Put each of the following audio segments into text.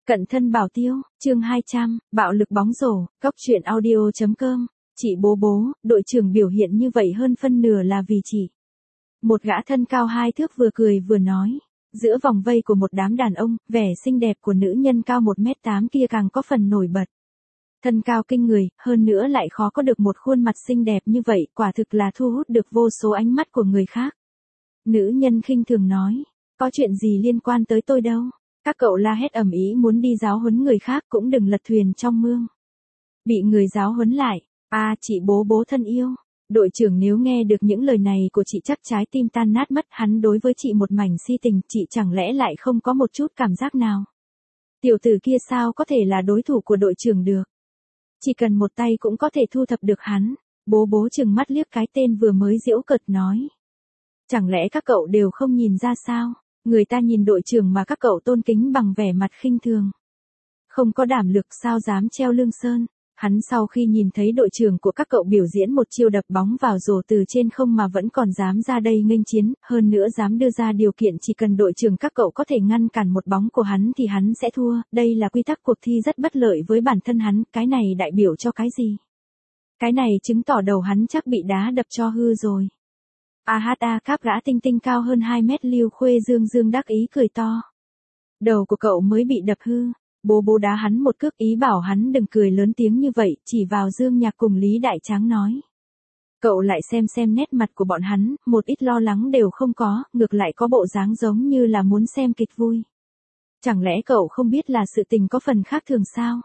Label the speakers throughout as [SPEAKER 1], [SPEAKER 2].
[SPEAKER 1] Cận thân bảo tiêu, chương 200, bạo lực bóng rổ, góc truyện audio.com. Chị bố, đội trưởng biểu hiện như vậy hơn phân nửa là vì chị. Một gã thân cao 2 thước vừa cười vừa nói. Giữa vòng vây của một đám đàn ông, vẻ xinh đẹp của nữ nhân cao 1m8 kia càng có phần nổi bật. Thân cao kinh người, hơn nữa lại khó có được một khuôn mặt xinh đẹp như vậy, quả thực là thu hút được vô số ánh mắt của người khác. Nữ nhân khinh thường nói, có chuyện gì liên quan tới tôi đâu. Các cậu la hét ầm ĩ muốn đi giáo huấn người khác cũng đừng lật thuyền trong mương. Bị người giáo huấn lại, chị bố thân yêu. Đội trưởng nếu nghe được những lời này của chị chắc trái tim tan nát mất, hắn đối với chị một mảnh si tình, chị chẳng lẽ lại không có một chút cảm giác nào. Tiểu tử kia sao có thể là đối thủ của đội trưởng được. Chỉ cần một tay cũng có thể thu thập được hắn. Bố chừng mắt liếc cái tên vừa mới giễu cợt nói. Chẳng lẽ các cậu đều không nhìn ra sao? Người ta nhìn đội trưởng mà các cậu tôn kính bằng vẻ mặt khinh thường. Không có đảm lực sao dám treo lưng sơn. Hắn sau khi nhìn thấy đội trưởng của các cậu biểu diễn một chiêu đập bóng vào rổ từ trên không mà vẫn còn dám ra đây nghênh chiến, hơn nữa dám đưa ra điều kiện chỉ cần đội trưởng các cậu có thể ngăn cản một bóng của hắn thì hắn sẽ thua, đây là quy tắc cuộc thi rất bất lợi với bản thân hắn, cái này đại biểu cho cái gì? Cái này chứng tỏ đầu hắn chắc bị đá đập cho hư rồi. Cáp gã tinh tinh cao hơn 2 mét Lưu Khuê dương đắc ý cười to. Đầu của cậu mới bị đập hư. Bố đá hắn một cước ý bảo hắn đừng cười lớn tiếng như vậy, chỉ vào Dương Nhạc cùng Lý Đại Tráng nói. Cậu lại xem nét mặt của bọn hắn, một ít lo lắng đều không có, ngược lại có bộ dáng giống như là muốn xem kịch vui. Chẳng lẽ cậu không biết là sự tình có phần khác thường sao?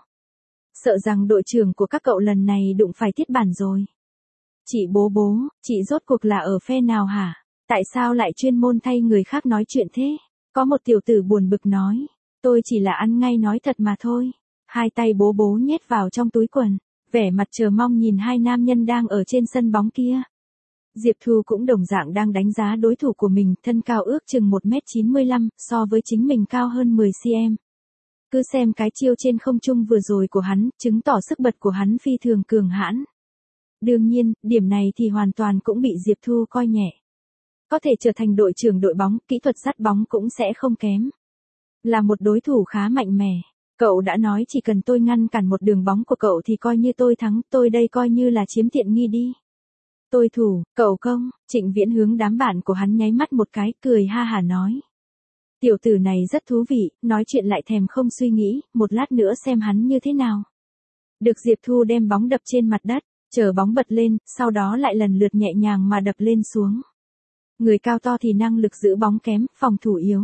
[SPEAKER 1] Sợ rằng đội trưởng của các cậu lần này đụng phải tiết bản rồi. Chị bố, chị rốt cuộc là ở phe nào hả? Tại sao lại chuyên môn thay người khác nói chuyện thế? Có một tiểu tử buồn bực nói. Tôi chỉ là ăn ngay nói thật mà thôi. Hai tay bố nhét vào trong túi quần. Vẻ mặt chờ mong nhìn hai nam nhân đang ở trên sân bóng kia. Diệp Thu cũng đồng dạng đang đánh giá đối thủ của mình, thân cao ước chừng 1m95, so với chính mình cao hơn 10cm. Cứ xem cái chiêu trên không trung vừa rồi của hắn, chứng tỏ sức bật của hắn phi thường cường hãn. Đương nhiên, điểm này thì hoàn toàn cũng bị Diệp Thu coi nhẹ. Có thể trở thành đội trưởng đội bóng, kỹ thuật dắt bóng cũng sẽ không kém. Là một đối thủ khá mạnh mẽ. Cậu đã nói chỉ cần tôi ngăn cản một đường bóng của cậu thì coi như tôi thắng, tôi đây coi như là chiếm tiện nghi đi. Tôi thủ, cậu công, Trịnh Viễn hướng đám bạn của hắn nháy mắt một cái, cười ha hả nói. Tiểu tử này rất thú vị, nói chuyện lại thèm không suy nghĩ, một lát nữa xem hắn như thế nào. Được Diệp Thu đem bóng đập trên mặt đất, chờ bóng bật lên, sau đó lại lần lượt nhẹ nhàng mà đập lên xuống. Người cao to thì năng lực giữ bóng kém, phòng thủ yếu.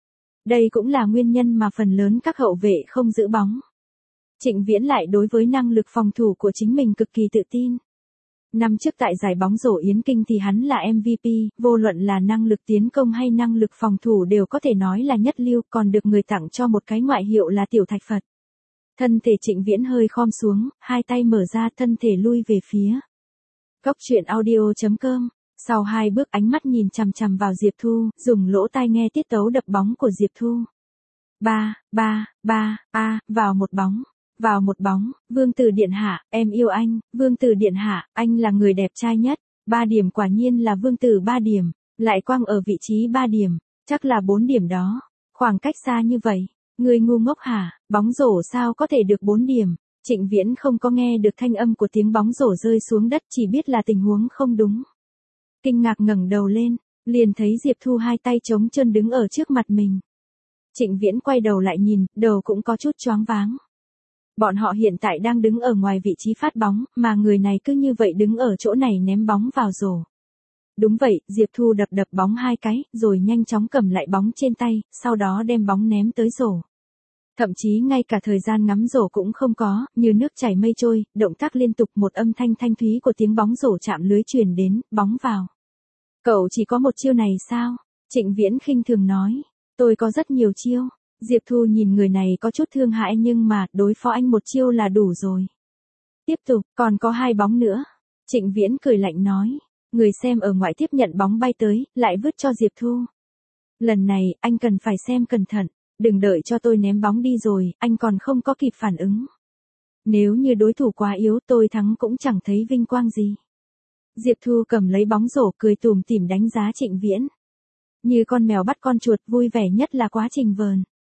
[SPEAKER 1] Đây cũng là nguyên nhân mà phần lớn các hậu vệ không giữ bóng. Trịnh Viễn lại đối với năng lực phòng thủ của chính mình cực kỳ tự tin. Năm trước tại giải bóng rổ Yến Kinh thì hắn là MVP, vô luận là năng lực tiến công hay năng lực phòng thủ đều có thể nói là nhất lưu, còn được người tặng cho một cái ngoại hiệu là Tiểu Thạch Phật. Thân thể Trịnh Viễn hơi khom xuống, hai tay mở ra, thân thể lui về phía. Góc truyện audio.com. Sau 2 bước ánh mắt nhìn chằm chằm vào Diệp Thu, dùng lỗ tai nghe tiết tấu đập bóng của Diệp Thu. Vào một bóng, Vương Tử Điện Hạ, em yêu anh, Vương Tử Điện Hạ, anh là người đẹp trai nhất. 3 điểm quả nhiên là Vương Tử 3 điểm, lại quăng ở vị trí 3 điểm, chắc là 4 điểm đó. Khoảng cách xa như vậy, người ngu ngốc hả, bóng rổ sao có thể được 4 điểm. Trịnh Viễn không có nghe được thanh âm của tiếng bóng rổ rơi xuống đất, chỉ biết là tình huống không đúng. Kinh ngạc ngẩng đầu lên, liền thấy Diệp Thu hai tay trống trơn đứng ở trước mặt mình. Trịnh Viễn quay đầu lại nhìn, đầu cũng có chút choáng váng. Bọn họ hiện tại đang đứng ở ngoài vị trí phát bóng, mà người này cứ như vậy đứng ở chỗ này ném bóng vào rổ. Đúng vậy, Diệp Thu đập bóng 2 cái, rồi nhanh chóng cầm lại bóng trên tay, sau đó đem bóng ném tới rổ. Thậm chí ngay cả thời gian ngắm rổ cũng không có, như nước chảy mây trôi, động tác liên tục, một âm thanh thanh thúy của tiếng bóng rổ chạm lưới truyền đến, bóng vào. Cậu chỉ có một chiêu này sao? Trịnh Viễn khinh thường nói. Tôi có rất nhiều chiêu. Diệp Thu nhìn người này có chút thương hại nhưng mà đối phó anh một chiêu là đủ rồi. Tiếp tục, còn có 2 bóng nữa. Trịnh Viễn cười lạnh nói. Người xem ở ngoại tiếp nhận bóng bay tới, lại vứt cho Diệp Thu. Lần này, anh cần phải xem cẩn thận. Đừng đợi cho tôi ném bóng đi rồi, anh còn không có kịp phản ứng. Nếu như đối thủ quá yếu tôi thắng cũng chẳng thấy vinh quang gì. Diệp Thu cầm lấy bóng rổ cười tủm tỉm đánh giá Trịnh Viễn. Như con mèo bắt con chuột, vui vẻ nhất là quá trình vờn.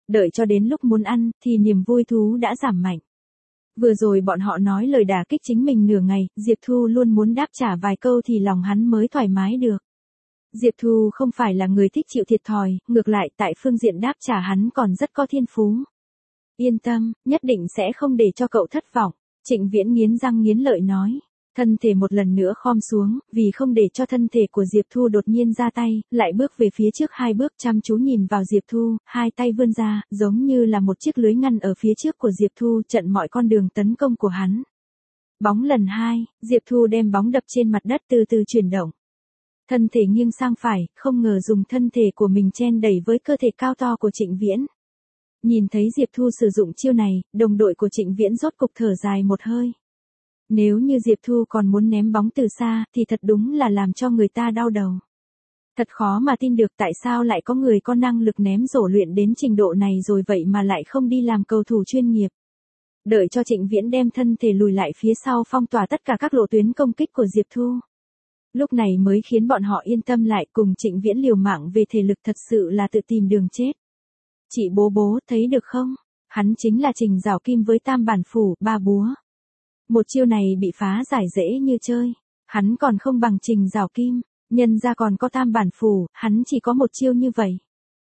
[SPEAKER 1] Đợi cho đến lúc muốn ăn, thì niềm vui thú đã giảm mạnh. Vừa rồi bọn họ nói lời đả kích chính mình nửa ngày, Diệp Thu luôn muốn đáp trả vài câu thì lòng hắn mới thoải mái được. Diệp Thu không phải là người thích chịu thiệt thòi, ngược lại tại phương diện đáp trả hắn còn rất có thiên phú. Yên tâm, nhất định sẽ không để cho cậu thất vọng, Trịnh Viễn nghiến răng nghiến lợi nói. Thân thể một lần nữa khom xuống, vì không để cho thân thể của Diệp Thu đột nhiên ra tay, lại bước về phía trước 2 bước chăm chú nhìn vào Diệp Thu, hai tay vươn ra, giống như là một chiếc lưới ngăn ở phía trước của Diệp Thu chặn mọi con đường tấn công của hắn. Bóng lần 2, Diệp Thu đem bóng đập trên mặt đất từ từ chuyển động. Thân thể nghiêng sang phải, không ngờ dùng thân thể của mình chen đẩy với cơ thể cao to của Trịnh Viễn. Nhìn thấy Diệp Thu sử dụng chiêu này, đồng đội của Trịnh Viễn rốt cục thở dài một hơi. Nếu như Diệp Thu còn muốn ném bóng từ xa, thì thật đúng là làm cho người ta đau đầu. Thật khó mà tin được tại sao lại có người có năng lực ném rổ luyện đến trình độ này rồi vậy mà lại không đi làm cầu thủ chuyên nghiệp. Đợi cho Trịnh Viễn đem thân thể lùi lại phía sau phong tỏa tất cả các lộ tuyến công kích của Diệp Thu. Lúc này mới khiến bọn họ yên tâm lại, cùng Trịnh Viễn liều mạng về thể lực thật sự là tự tìm đường chết. Chị bố thấy được không? Hắn chính là Trình Giảo Kim với tam bản phủ, 3 búa. Một chiêu này bị phá giải dễ như chơi. Hắn còn không bằng Trình Giảo Kim, nhân ra còn có tam bản phủ, hắn chỉ có một chiêu như vậy.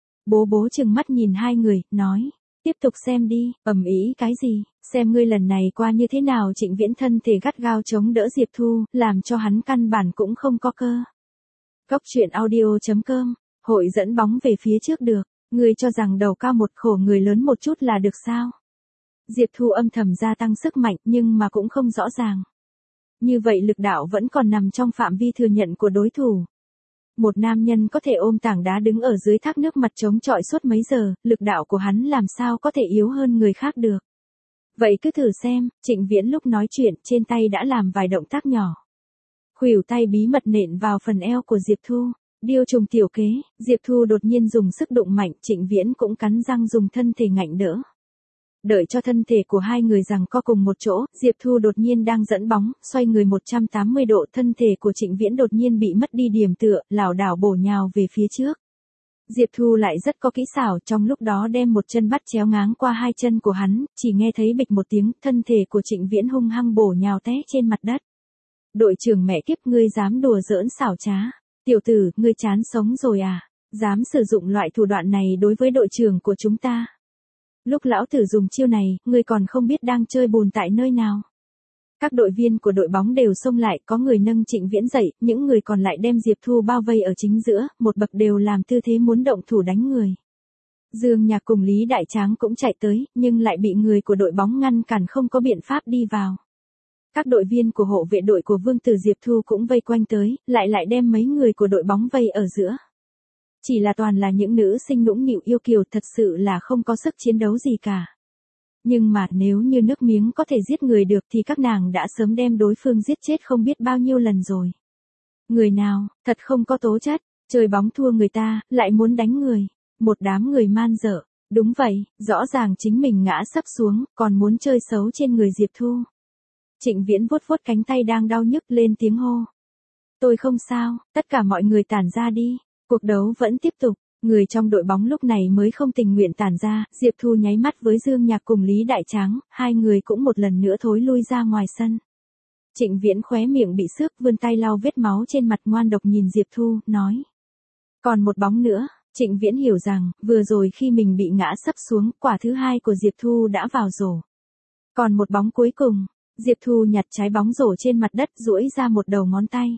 [SPEAKER 1] Bố trừng mắt nhìn hai người, nói. Tiếp tục xem đi, ầm ĩ cái gì, xem ngươi lần này qua như thế nào. Trịnh Viễn thân thể gắt gao chống đỡ Diệp Thu, làm cho hắn căn bản cũng không có cơ. Cốc truyện audio.com, hội dẫn bóng về phía trước được, ngươi cho rằng đầu cao một khổ người lớn một chút là được sao? Diệp Thu âm thầm gia tăng sức mạnh nhưng mà cũng không rõ ràng. Như vậy lực đạo vẫn còn nằm trong phạm vi thừa nhận của đối thủ. Một nam nhân có thể ôm tảng đá đứng ở dưới thác nước mặt chống chọi suốt mấy giờ, lực đạo của hắn làm sao có thể yếu hơn người khác được. Vậy cứ thử xem, Trịnh Viễn lúc nói chuyện trên tay đã làm vài động tác nhỏ. Khuỷu tay bí mật nện vào phần eo của Diệp Thu. Điêu trùng tiểu kế, Diệp Thu đột nhiên dùng sức đụng mạnh, Trịnh Viễn cũng cắn răng dùng thân thể ngạnh đỡ. Đợi cho thân thể của hai người giằng co cùng một chỗ, Diệp Thu đột nhiên đang dẫn bóng, xoay người 180 độ, thân thể của Trịnh Viễn đột nhiên bị mất đi điểm tựa, lảo đảo bổ nhào về phía trước. Diệp Thu lại rất có kỹ xảo, trong lúc đó đem một chân bắt chéo ngáng qua hai chân của hắn, chỉ nghe thấy bịch một tiếng, thân thể của Trịnh Viễn hung hăng bổ nhào té trên mặt đất. Đội trưởng mẹ kiếp, ngươi dám đùa giỡn xảo trá. Tiểu tử, ngươi chán sống rồi à? Dám sử dụng loại thủ đoạn này đối với đội trưởng của chúng ta. Lúc lão tử dùng chiêu này, ngươi còn không biết đang chơi bùn tại nơi nào. Các đội viên của đội bóng đều xông lại, có người nâng Trịnh Viễn dậy, những người còn lại đem Diệp Thu bao vây ở chính giữa, một bậc đều làm tư thế muốn động thủ đánh người. Dương Nhạc cùng Lý Đại Tráng cũng chạy tới, nhưng lại bị người của đội bóng ngăn cản, không có biện pháp đi vào. Các đội viên của hộ vệ đội của Vương Tử Diệp Thu cũng vây quanh tới, lại đem mấy người của đội bóng vây ở giữa. Chỉ là toàn là những nữ sinh nũng nịu yêu kiều, thật sự là không có sức chiến đấu gì cả. Nhưng mà nếu như nước miếng có thể giết người được thì các nàng đã sớm đem đối phương giết chết không biết bao nhiêu lần rồi. Người nào, thật không có tố chất, chơi bóng thua người ta, lại muốn đánh người. Một đám người man dợ. Đúng vậy, rõ ràng chính mình ngã sấp xuống, còn muốn chơi xấu trên người Diệp Thu. Trịnh Viễn vuốt vuốt cánh tay đang đau nhức, lên tiếng hô. Tôi không sao, tất cả mọi người tản ra đi. Cuộc đấu vẫn tiếp tục, người trong đội bóng lúc này mới không tình nguyện tản ra, Diệp Thu nháy mắt với Dương Nhạc cùng Lý Đại Tráng, hai người cũng một lần nữa thối lui ra ngoài sân. Trịnh Viễn khóe miệng bị xước, vươn tay lau vết máu trên mặt, ngoan độc nhìn Diệp Thu, nói. Còn một bóng nữa. Trịnh Viễn hiểu rằng, vừa rồi khi mình bị ngã sấp xuống, quả thứ hai của Diệp Thu đã vào rổ. Còn một bóng cuối cùng, Diệp Thu nhặt trái bóng rổ trên mặt đất, duỗi ra một đầu ngón tay.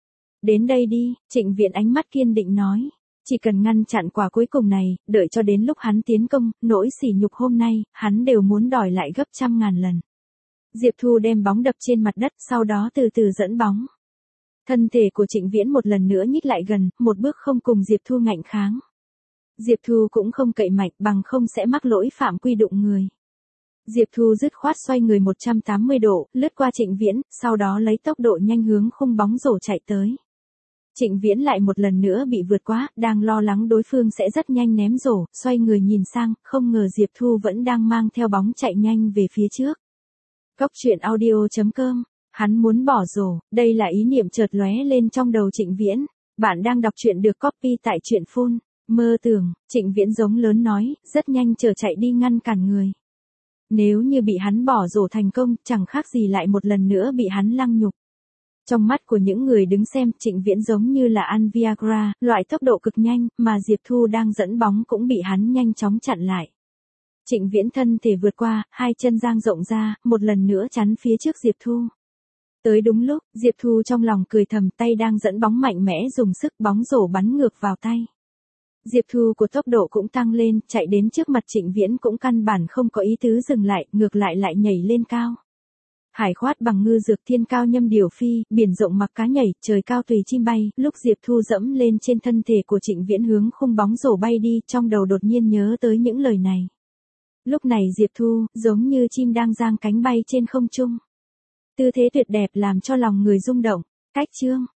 [SPEAKER 1] Đến đây đi, Trịnh Viễn ánh mắt kiên định nói. Chỉ cần ngăn chặn quả cuối cùng này, đợi cho đến lúc hắn tiến công, nỗi sỉ nhục hôm nay, hắn đều muốn đòi lại gấp 100.000 lần. Diệp Thu đem bóng đập trên mặt đất, sau đó từ từ dẫn bóng. Thân thể của Trịnh Viễn một lần nữa nhích lại gần, một bước không cùng Diệp Thu ngạnh kháng. Diệp Thu cũng không cậy mạnh, bằng không sẽ mắc lỗi phạm quy đụng người. Diệp Thu dứt khoát xoay người 180 độ, lướt qua Trịnh Viễn, sau đó lấy tốc độ nhanh hướng khung bóng rổ chạy tới. Trịnh Viễn lại một lần nữa bị vượt qua, đang lo lắng đối phương sẽ rất nhanh ném rổ, xoay người nhìn sang, không ngờ Diệp Thu vẫn đang mang theo bóng chạy nhanh về phía trước. Cốc truyện audio.com, hắn muốn bỏ rổ, đây là ý niệm chợt lóe lên trong đầu Trịnh Viễn. Bạn đang đọc truyện được copy tại truyện phun. Mơ tưởng, Trịnh Viễn giống lớn nói, rất nhanh trở chạy đi ngăn cản người. Nếu như bị hắn bỏ rổ thành công, chẳng khác gì lại một lần nữa bị hắn lăng nhục. Trong mắt của những người đứng xem, Trịnh Viễn giống như là ăn Viagra, loại tốc độ cực nhanh, mà Diệp Thu đang dẫn bóng cũng bị hắn nhanh chóng chặn lại. Trịnh Viễn thân thể vượt qua, hai chân dang rộng ra, một lần nữa chắn phía trước Diệp Thu. Tới đúng lúc, Diệp Thu trong lòng cười thầm, tay đang dẫn bóng mạnh mẽ dùng sức, bóng rổ bắn ngược vào tay. Diệp Thu của tốc độ cũng tăng lên, chạy đến trước mặt Trịnh Viễn cũng căn bản không có ý tứ dừng lại, ngược lại lại nhảy lên cao. Hải khoát bằng ngư dược, thiên cao nhâm điều phi, biển rộng mặc cá nhảy, trời cao tùy chim bay. Lúc Diệp Thu dẫm lên trên thân thể của Trịnh Viễn hướng khung bóng rổ bay đi, trong đầu đột nhiên nhớ tới những lời này. Lúc này Diệp Thu, giống như chim đang giang cánh bay trên không trung. Tư thế tuyệt đẹp làm cho lòng người rung động. Cách chương